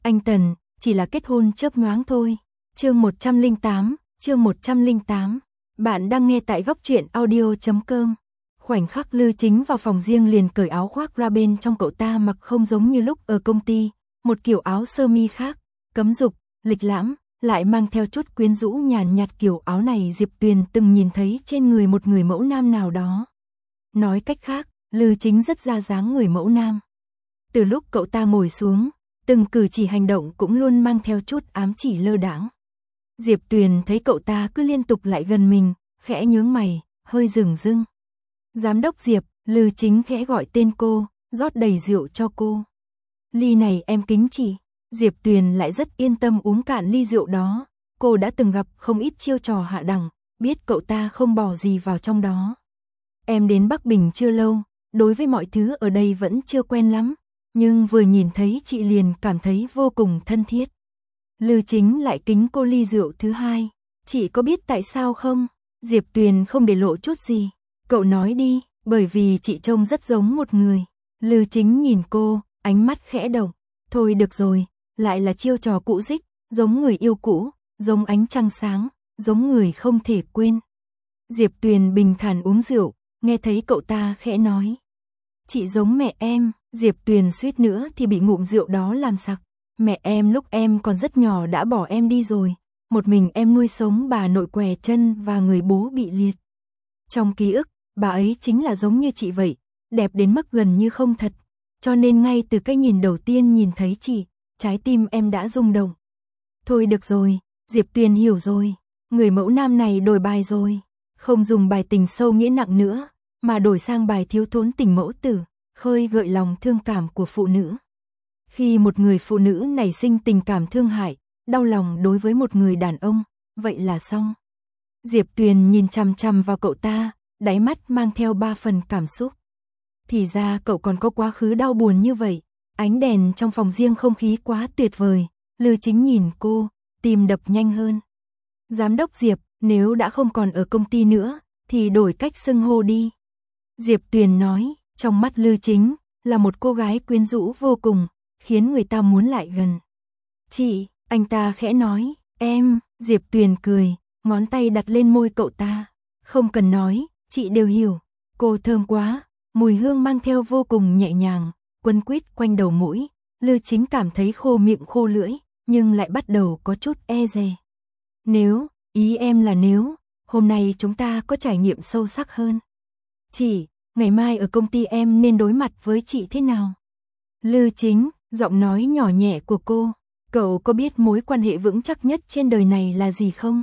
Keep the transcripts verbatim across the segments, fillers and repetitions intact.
Anh Tần, chỉ là kết hôn chớp nhoáng thôi. Chương một trăm lẻ tám, chương một trăm lẻ tám. Bạn đang nghe tại góc truyện audio chấm com. Khoảnh khắc Lư Chính vào phòng riêng liền cởi áo khoác ra, bên trong cậu ta mặc không giống như lúc ở công ty, một kiểu áo sơ mi khác, cấm dục, lịch lãm, lại mang theo chút quyến rũ nhàn nhạt. Kiểu áo này Diệp Tuyền từng nhìn thấy trên người một người mẫu nam nào đó. Nói cách khác, Lư Chính rất ra dáng người mẫu nam. Từ lúc cậu ta ngồi xuống, từng cử chỉ hành động cũng luôn mang theo chút ám chỉ lơ đãng. Diệp Tuyền thấy cậu ta cứ liên tục lại gần mình, khẽ nhướng mày, hơi dửng dưng. Giám đốc Diệp, Lư Chính khẽ gọi tên cô, rót đầy rượu cho cô. Ly này em kính chị. Diệp Tuyền lại rất yên tâm uống cạn ly rượu đó. Cô đã từng gặp không ít chiêu trò hạ đẳng, biết cậu ta không bỏ gì vào trong đó. Em đến Bắc Bình chưa lâu, đối với mọi thứ ở đây vẫn chưa quen lắm, nhưng vừa nhìn thấy chị liền cảm thấy vô cùng thân thiết. Lư Chính lại kính cô ly rượu thứ hai. Chị có biết tại sao không? Diệp Tuyền không để lộ chút gì. Cậu nói đi, bởi vì chị trông rất giống một người. Lư Chính nhìn cô, ánh mắt khẽ động. Thôi được rồi, lại là chiêu trò cũ dích, giống người yêu cũ, giống ánh trăng sáng, giống người không thể quên. Diệp Tuyền bình thản uống rượu, nghe thấy cậu ta khẽ nói. Chị giống mẹ em. Diệp Tuyền suýt nữa thì bị ngụm rượu đó làm sặc. Mẹ em lúc em còn rất nhỏ đã bỏ em đi rồi, một mình em nuôi sống bà nội què chân và người bố bị liệt. Trong ký ức, bà ấy chính là giống như chị vậy, đẹp đến mức gần như không thật, cho nên ngay từ cái nhìn đầu tiên nhìn thấy chị, trái tim em đã rung động. Thôi được rồi, Diệp Tuyền hiểu rồi, người mẫu nam này đổi bài rồi, không dùng bài tình sâu nghĩa nặng nữa, mà đổi sang bài thiếu thốn tình mẫu tử, khơi gợi lòng thương cảm của phụ nữ. Khi một người phụ nữ nảy sinh tình cảm thương hại, đau lòng đối với một người đàn ông, vậy là xong. Diệp Tuyền nhìn chằm chằm vào cậu ta, đáy mắt mang theo ba phần cảm xúc. Thì ra cậu còn có quá khứ đau buồn như vậy. Ánh đèn trong phòng riêng không khí quá tuyệt vời. Lư Chính nhìn cô, tim đập nhanh hơn. Giám đốc Diệp, nếu đã không còn ở công ty nữa, thì đổi cách xưng hô đi. Diệp Tuyền nói, trong mắt Lư Chính, là một cô gái quyến rũ vô cùng, khiến người ta muốn lại gần. Chị, anh ta khẽ nói, em, Diệp Tuyền cười, ngón tay đặt lên môi cậu ta. Không cần nói, chị đều hiểu. Cô thơm quá, mùi hương mang theo vô cùng nhẹ nhàng, quấn quýt quanh đầu mũi. Lư Chính cảm thấy khô miệng khô lưỡi, nhưng lại bắt đầu có chút e dè. Nếu, ý em là nếu, hôm nay chúng ta có trải nghiệm sâu sắc hơn. Chị, ngày mai ở công ty em nên đối mặt với chị thế nào? Lư Chính, giọng nói nhỏ nhẹ của cô, cậu có biết mối quan hệ vững chắc nhất trên đời này là gì không?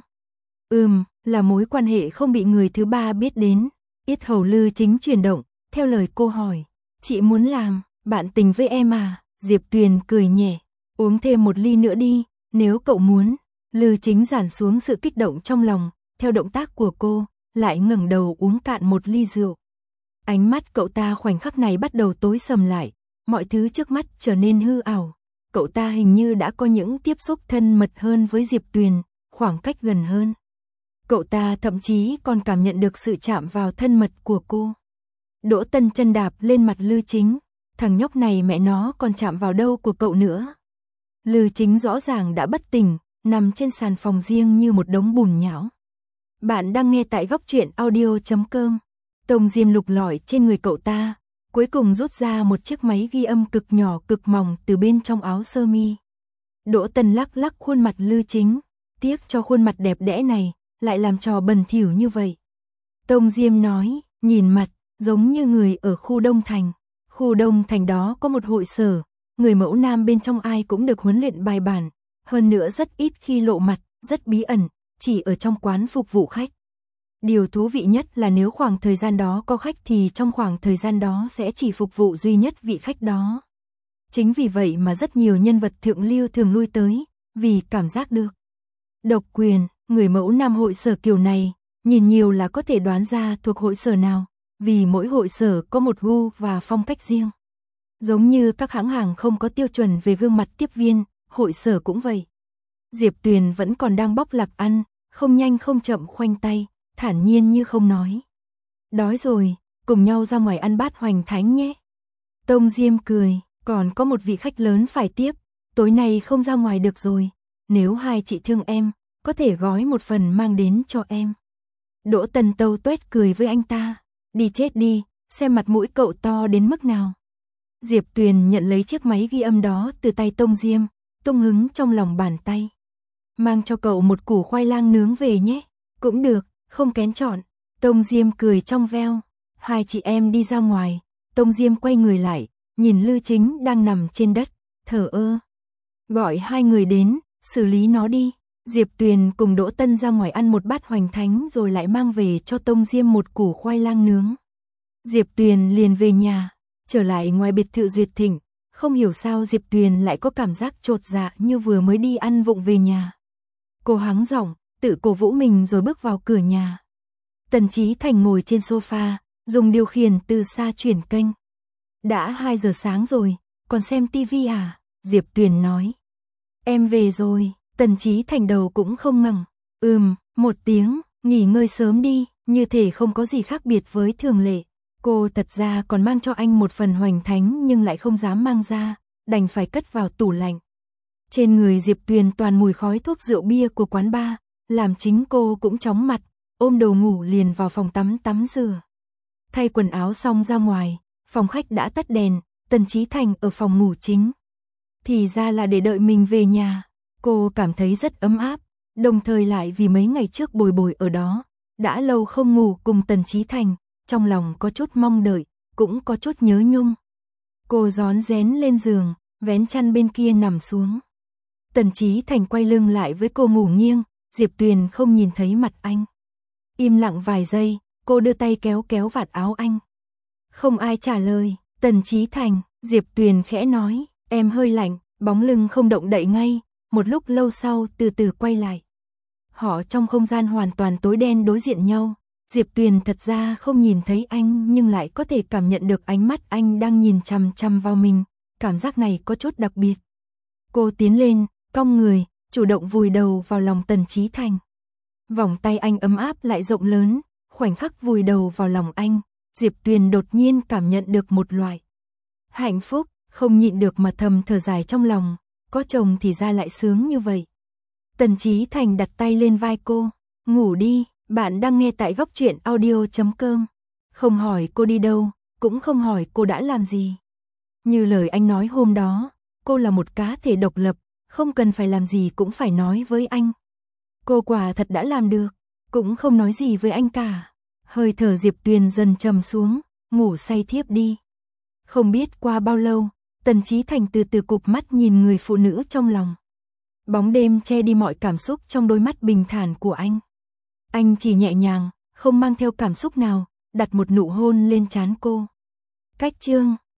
Ừm, là mối quan hệ không bị người thứ ba biết đến. Yết hầu Lư Chính chuyển động, theo lời cô hỏi, chị muốn làm bạn tình với em à? Diệp Tuyền cười nhẹ, uống thêm một ly nữa đi, nếu cậu muốn. Lư Chính giản xuống sự kích động trong lòng, theo động tác của cô, lại ngẩng đầu uống cạn một ly rượu. Ánh mắt cậu ta khoảnh khắc này bắt đầu tối sầm lại, mọi thứ trước mắt trở nên hư ảo. Cậu ta hình như đã có những tiếp xúc thân mật hơn với Diệp Tuyền, khoảng cách gần hơn. Cậu ta thậm chí còn cảm nhận được sự chạm vào thân mật của cô. Đỗ Tân chân đạp lên mặt Lư Chính, thằng nhóc này mẹ nó còn chạm vào đâu của cậu nữa. Lư Chính rõ ràng đã bất tỉnh, nằm trên sàn phòng riêng như một đống bùn nhão. Bạn đang nghe tại góc truyện audio chấm com. Tông Diêm lục lọi trên người cậu ta, cuối cùng rút ra một chiếc máy ghi âm cực nhỏ cực mỏng từ bên trong áo sơ mi. Đỗ Tân lắc lắc khuôn mặt Lư Chính, tiếc cho khuôn mặt đẹp đẽ này, lại làm trò bẩn thỉu như vậy. Tông Diêm nói, nhìn mặt, giống như người ở khu Đông Thành. Khu Đông Thành đó có một hội sở, người mẫu nam bên trong ai cũng được huấn luyện bài bản, hơn nữa rất ít khi lộ mặt, rất bí ẩn, chỉ ở trong quán phục vụ khách. Điều thú vị nhất là nếu khoảng thời gian đó có khách thì trong khoảng thời gian đó sẽ chỉ phục vụ duy nhất vị khách đó. Chính vì vậy mà rất nhiều nhân vật thượng lưu thường lui tới, vì cảm giác được độc quyền. Người mẫu nam hội sở kiểu này, nhìn nhiều là có thể đoán ra thuộc hội sở nào, vì mỗi hội sở có một gu và phong cách riêng. Giống như các hãng hàng không có tiêu chuẩn về gương mặt tiếp viên, hội sở cũng vậy. Diệp Tuyền vẫn còn đang bóc lạc ăn, không nhanh không chậm khoanh tay, thản nhiên như không nói. Đói rồi, cùng nhau ra ngoài ăn bát hoành thánh nhé. Tông Diêm cười, còn có một vị khách lớn phải tiếp. tối nay không ra ngoài được rồi, nếu hai chị thương em, có thể gói một phần mang đến cho em. Đỗ Tần tâu tuét cười với anh ta, đi chết đi, xem mặt mũi cậu to đến mức nào. Diệp Tuyền nhận lấy chiếc máy ghi âm đó từ tay Tông Diêm, tung hứng trong lòng bàn tay. Mang cho cậu một củ khoai lang nướng về nhé, cũng được, không kén chọn. Tông Diêm cười trong veo, hai chị em đi ra ngoài, Tông Diêm quay người lại, nhìn Lư Chính đang nằm trên đất, thở ơ. Gọi hai người đến, xử lý nó đi. Diệp Tuyền cùng Đỗ Tân ra ngoài ăn một bát hoành thánh rồi lại mang về cho Tông Diêm một củ khoai lang nướng. Diệp Tuyền liền về nhà, trở lại ngoài biệt thự Duyệt Thịnh, không hiểu sao Diệp Tuyền lại có cảm giác chột dạ như vừa mới đi ăn vụng về nhà. Cô hắng giọng, tự cổ vũ mình rồi bước vào cửa nhà. Tần Chí Thành ngồi trên sofa, dùng điều khiển từ xa chuyển kênh. Đã hai giờ sáng rồi, còn xem tivi à? Diệp Tuyền nói. Em về rồi, Tần Chí Thành đầu cũng không ngẩng. Ừm, một tiếng, nghỉ ngơi sớm đi, như thể không có gì khác biệt với thường lệ. Cô thật ra còn mang cho anh một phần hoành thánh nhưng lại không dám mang ra, đành phải cất vào tủ lạnh. Trên người Diệp Tuyền toàn mùi khói thuốc rượu bia của quán bar, làm chính cô cũng chóng mặt, ôm đồ ngủ liền vào phòng tắm tắm rửa. Thay quần áo xong ra ngoài, phòng khách đã tắt đèn, Tần Chí Thành ở phòng ngủ chính. Thì ra là để đợi mình về nhà, cô cảm thấy rất ấm áp, đồng thời lại vì mấy ngày trước bồi bồi ở đó, đã lâu không ngủ cùng Tần Chí Thành, trong lòng có chút mong đợi, cũng có chút nhớ nhung. Cô rón rén lên giường, vén chăn bên kia nằm xuống. Tần Chí Thành quay lưng lại với cô ngủ nghiêng, Diệp Tuyền không nhìn thấy mặt anh. Im lặng vài giây, cô đưa tay kéo kéo vạt áo anh. Không ai trả lời, Tần Chí Thành, Diệp Tuyền khẽ nói, em hơi lạnh, bóng lưng không động đậy ngay, một lúc lâu sau từ từ quay lại. Họ trong không gian hoàn toàn tối đen đối diện nhau, Diệp Tuyền thật ra không nhìn thấy anh nhưng lại có thể cảm nhận được ánh mắt anh đang nhìn chằm chằm vào mình, cảm giác này có chút đặc biệt. Cô tiến lên, cong người, chủ động vùi đầu vào lòng Tần Chí Thành. Vòng tay anh ấm áp lại rộng lớn, khoảnh khắc vùi đầu vào lòng anh, Diệp Tuyền đột nhiên cảm nhận được một loại hạnh phúc, không nhịn được mà thầm thở dài trong lòng, có chồng thì ra lại sướng như vậy. Tần Chí Thành đặt tay lên vai cô, ngủ đi, bạn đang nghe tại góc truyện audio chấm com. Không hỏi cô đi đâu, cũng không hỏi cô đã làm gì. Như lời anh nói hôm đó, cô là một cá thể độc lập, không cần phải làm gì cũng phải nói với anh. Cô quả thật đã làm được, cũng không nói gì với anh cả. Hơi thở Diệp Tuyền dần trầm xuống, ngủ say thiếp đi. Không biết qua bao lâu, Tần Chí Thành từ từ cụp mắt nhìn người phụ nữ trong lòng. Bóng đêm che đi mọi cảm xúc trong đôi mắt bình thản của anh. Anh chỉ nhẹ nhàng, không mang theo cảm xúc nào, đặt một nụ hôn lên trán cô. Cách chương